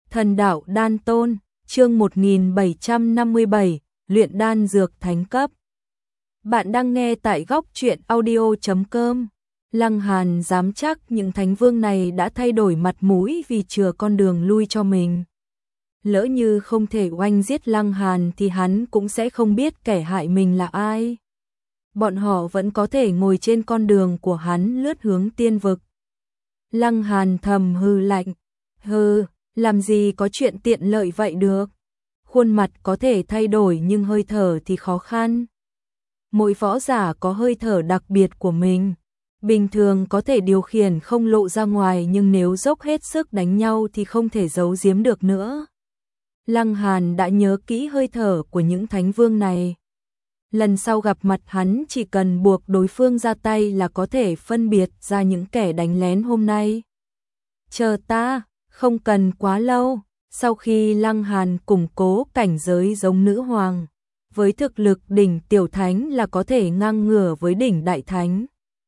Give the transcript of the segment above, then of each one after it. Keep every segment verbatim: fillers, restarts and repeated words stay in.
Thần đạo đan tôn, chương một nghìn bảy trăm năm mươi bảy, luyện đan dược thánh cấp. Bạn đang nghe tại góc truyện audio chấm com. Lăng Hàn dám chắc những thánh vương này đã thay đổi mặt mũi vì chừa con đường lui cho mình. Lỡ như không thể oanh giết Lăng Hàn thì hắn cũng sẽ không biết kẻ hại mình là ai. Bọn họ vẫn có thể ngồi trên con đường của hắn lướt hướng tiên vực. Lăng Hàn thầm hừ lạnh, hừ, làm gì có chuyện tiện lợi vậy được. Khuôn mặt có thể thay đổi nhưng hơi thở thì khó khăn. Mỗi võ giả có hơi thở đặc biệt của mình. Bình thường có thể điều khiển không lộ ra ngoài nhưng nếu dốc hết sức đánh nhau thì không thể giấu giếm được nữa. Lăng Hàn đã nhớ kỹ hơi thở của những thánh vương này. Lần sau gặp mặt hắn chỉ cần buộc đối phương ra tay là có thể phân biệt ra những kẻ đánh lén hôm nay. Chờ ta, không cần quá lâu. Sau khi Lăng Hàn củng cố cảnh giới giống nữ hoàng, với thực lực đỉnh tiểu thánh là có thể ngang ngửa với đỉnh đại thánh.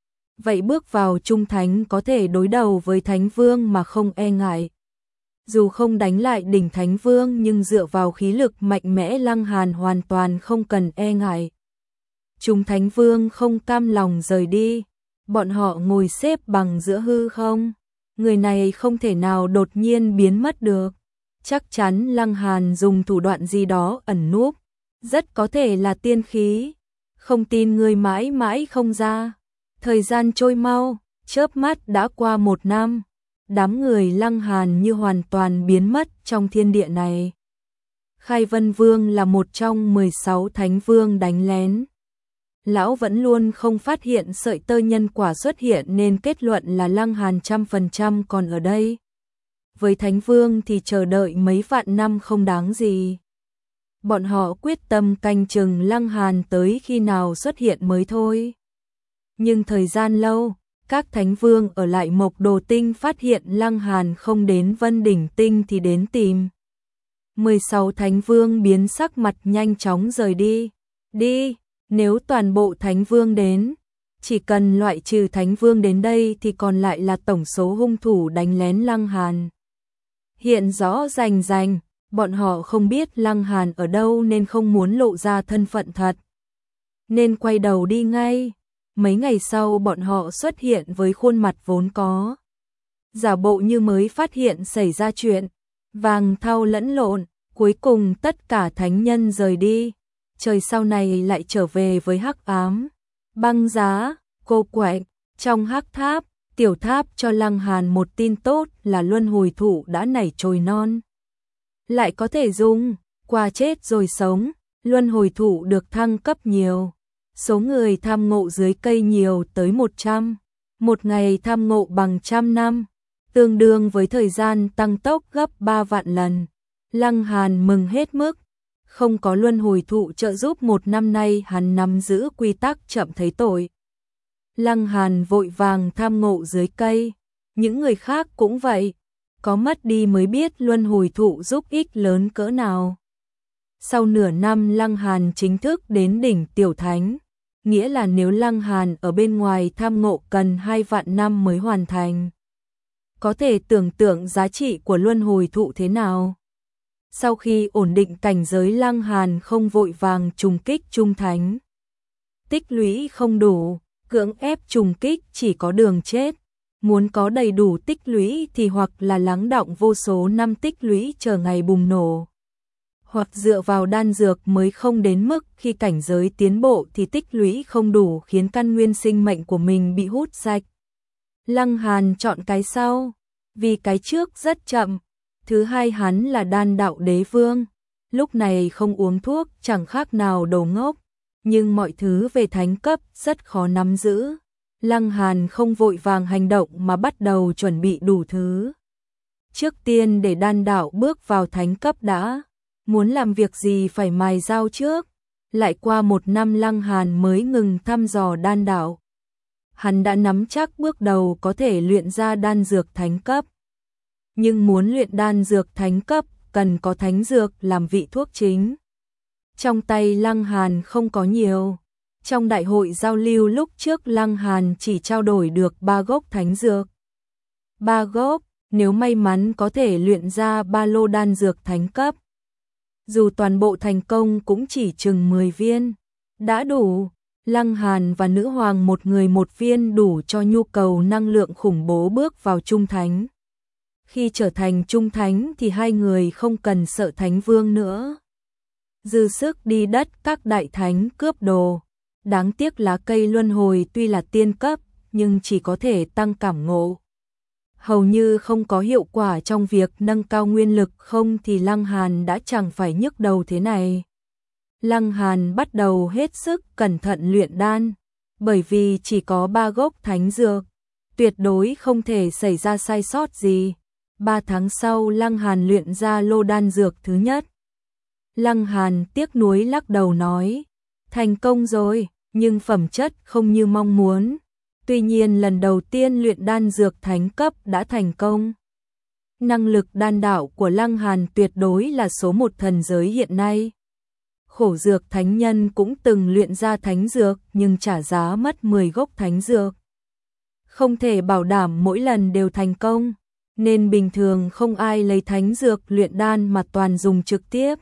Vậy bước vào trung thánh có thể đối đầu với thánh vương mà không e ngại. Dù không đánh lại đỉnh thánh vương nhưng dựa vào khí lực mạnh mẽ Lăng Hàn hoàn toàn không cần e ngại. Trung thánh vương không cam lòng rời đi, bọn họ ngồi xếp bằng giữa hư không. Người này không thể nào đột nhiên biến mất được. Chắc chắn Lăng Hàn dùng thủ đoạn gì đó ẩn núp, rất có thể là tiên khí. Không tin người mãi mãi không ra. Thời gian trôi mau, chớp mắt đã qua một năm. Đám người Lăng Hàn như hoàn toàn biến mất trong thiên địa này. Khai Vân Vương là một trong mười sáu thánh vương đánh lén. Lão vẫn luôn không phát hiện sợi tơ nhân quả xuất hiện nên kết luận là Lăng Hàn trăm phần trăm còn ở đây. Với thánh vương thì chờ đợi mấy vạn năm không đáng gì. Bọn họ quyết tâm canh chừng Lăng Hàn tới khi nào xuất hiện mới thôi. Nhưng thời gian lâu, các thánh vương ở lại Mộc Đồ Tinh phát hiện Lăng Hàn không đến Vân Đỉnh Tinh thì đến tìm. mười sáu thánh vương biến sắc mặt nhanh chóng rời đi. Đi, nếu toàn bộ thánh vương đến, chỉ cần loại trừ thánh vương đến đây thì còn lại là tổng số hung thủ đánh lén Lăng Hàn. Hiện rõ rành rành, bọn họ không biết Lăng Hàn ở đâu nên không muốn lộ ra thân phận thật. Nên quay đầu đi ngay. Mấy ngày sau bọn họ xuất hiện với khuôn mặt vốn có. Giả bộ như mới phát hiện xảy ra chuyện. Vàng thau lẫn lộn, cuối cùng tất cả thánh nhân rời đi. Trời sau này lại trở về với hắc ám. Băng giá, cô quạnh, trong hắc tháp. Tiểu tháp cho Lăng Hàn một tin tốt là luân hồi thụ đã nảy chồi non. Lại có thể dùng, qua chết rồi sống, luân hồi thụ được thăng cấp nhiều. Số người tham ngộ dưới cây nhiều tới một trăm. Một ngày tham ngộ bằng trăm năm, tương đương với thời gian tăng tốc gấp ba vạn lần. Lăng Hàn mừng hết mức. Không có luân hồi thụ trợ giúp một năm nay hắn nắm giữ quy tắc chậm thấy tội. Lăng Hàn vội vàng tham ngộ dưới cây. Những người khác cũng vậy. Có mất đi mới biết luân hồi thụ giúp ích lớn cỡ nào. Sau nửa năm Lăng Hàn chính thức đến đỉnh tiểu thánh. Nghĩa là nếu Lăng Hàn ở bên ngoài tham ngộ cần hai vạn năm mới hoàn thành. Có thể tưởng tượng giá trị của luân hồi thụ thế nào. Sau khi ổn định cảnh giới Lăng Hàn không vội vàng trùng kích trung thánh. Tích lũy không đủ, cưỡng ép trùng kích chỉ có đường chết. Muốn có đầy đủ tích lũy thì hoặc là lắng đọng vô số năm tích lũy chờ ngày bùng nổ. Hoặc dựa vào đan dược mới không đến mức khi cảnh giới tiến bộ thì tích lũy không đủ khiến căn nguyên sinh mệnh của mình bị hút sạch. Lăng Hàn chọn cái sau, vì cái trước rất chậm. Thứ hai hắn là đan đạo đế vương, lúc này không uống thuốc chẳng khác nào đồ ngốc. Nhưng mọi thứ về thánh cấp rất khó nắm giữ. Lăng Hàn không vội vàng hành động mà bắt đầu chuẩn bị đủ thứ. Trước tiên để đan đạo bước vào thánh cấp đã. Muốn làm việc gì phải mài dao trước. Lại qua một năm Lăng Hàn mới ngừng thăm dò đan đạo. Hắn đã nắm chắc bước đầu có thể luyện ra đan dược thánh cấp. Nhưng muốn luyện đan dược thánh cấp cần có thánh dược làm vị thuốc chính. Trong tay Lăng Hàn không có nhiều. Trong đại hội giao lưu lúc trước Lăng Hàn chỉ trao đổi được ba gốc thánh dược. Ba gốc, nếu may mắn có thể luyện ra ba lô đan dược thánh cấp. Dù toàn bộ thành công cũng chỉ chừng mười viên, đã đủ. Lăng Hàn và nữ hoàng một người một viên đủ cho nhu cầu năng lượng khủng bố bước vào trung thánh. Khi trở thành trung thánh thì hai người không cần sợ thánh vương nữa. Dư sức đi đất các đại thánh cướp đồ. Đáng tiếc lá cây luân hồi tuy là tiên cấp, nhưng chỉ có thể tăng cảm ngộ. Hầu như không có hiệu quả trong việc nâng cao nguyên lực, không thì Lăng Hàn đã chẳng phải nhức đầu thế này. Lăng Hàn bắt đầu hết sức cẩn thận luyện đan, bởi vì chỉ có ba gốc thánh dược, tuyệt đối không thể xảy ra sai sót gì. Ba tháng sau Lăng Hàn luyện ra lô đan dược thứ nhất. Lăng Hàn tiếc nuối lắc đầu nói, thành công rồi, nhưng phẩm chất không như mong muốn. Tuy nhiên lần đầu tiên luyện đan dược thánh cấp đã thành công. Năng lực đan đạo của Lăng Hàn tuyệt đối là số một thần giới hiện nay. Khổ dược thánh nhân cũng từng luyện ra thánh dược nhưng trả giá mất mười gốc thánh dược. Không thể bảo đảm mỗi lần đều thành công, nên bình thường không ai lấy thánh dược luyện đan mà toàn dùng trực tiếp.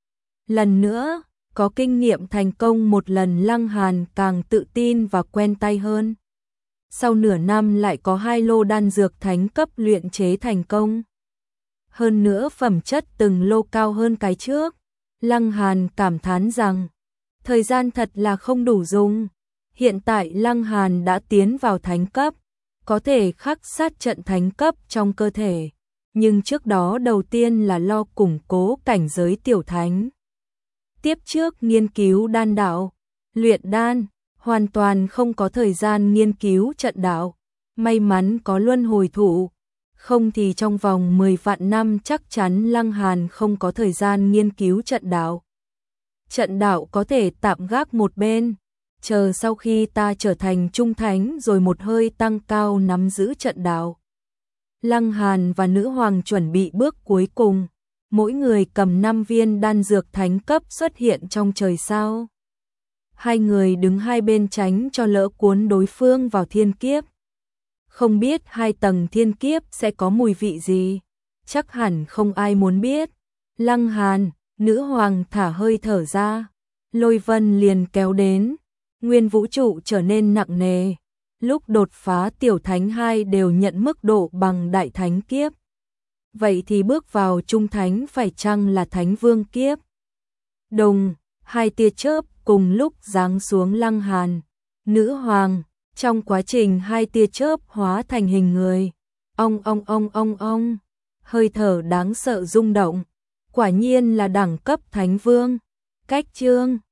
Lần nữa, có kinh nghiệm thành công một lần, Lăng Hàn càng tự tin và quen tay hơn. Sau nửa năm lại có hai lô đan dược thánh cấp luyện chế thành công. Hơn nữa phẩm chất từng lô cao hơn cái trước. Lăng Hàn cảm thán rằng, thời gian thật là không đủ dùng. Hiện tại Lăng Hàn đã tiến vào thánh cấp, có thể khắc sát trận thánh cấp trong cơ thể. Nhưng trước đó đầu tiên là lo củng cố cảnh giới tiểu thánh. Tiếp trước nghiên cứu đan đạo, luyện đan, hoàn toàn không có thời gian nghiên cứu trận đạo. May mắn có luân hồi thụ, không thì trong vòng mười vạn năm chắc chắn Lăng Hàn không có thời gian nghiên cứu trận đạo. Trận đạo có thể tạm gác một bên, chờ sau khi ta trở thành trung thánh rồi một hơi tăng cao nắm giữ trận đạo. Lăng Hàn và nữ hoàng chuẩn bị bước cuối cùng, mỗi người cầm năm viên đan dược thánh cấp xuất hiện trong trời sao. Hai người đứng hai bên tránh cho lỡ cuốn đối phương vào thiên kiếp. Không biết hai tầng thiên kiếp sẽ có mùi vị gì, chắc hẳn không ai muốn biết. Lăng Hàn, nữ hoàng thả hơi thở ra, lôi vân liền kéo đến, nguyên vũ trụ trở nên nặng nề. Lúc đột phá tiểu thánh hai đều nhận mức độ bằng đại thánh kiếp. Vậy thì bước vào trung thánh phải chăng là thánh vương kiếp? Đồng, hai tia chớp cùng lúc giáng xuống Lăng Hàn, nữ hoàng. Trong quá trình hai tia chớp hóa thành hình người, ong ong ong ong ong, hơi thở đáng sợ rung động, quả nhiên là đẳng cấp thánh vương. Cách chương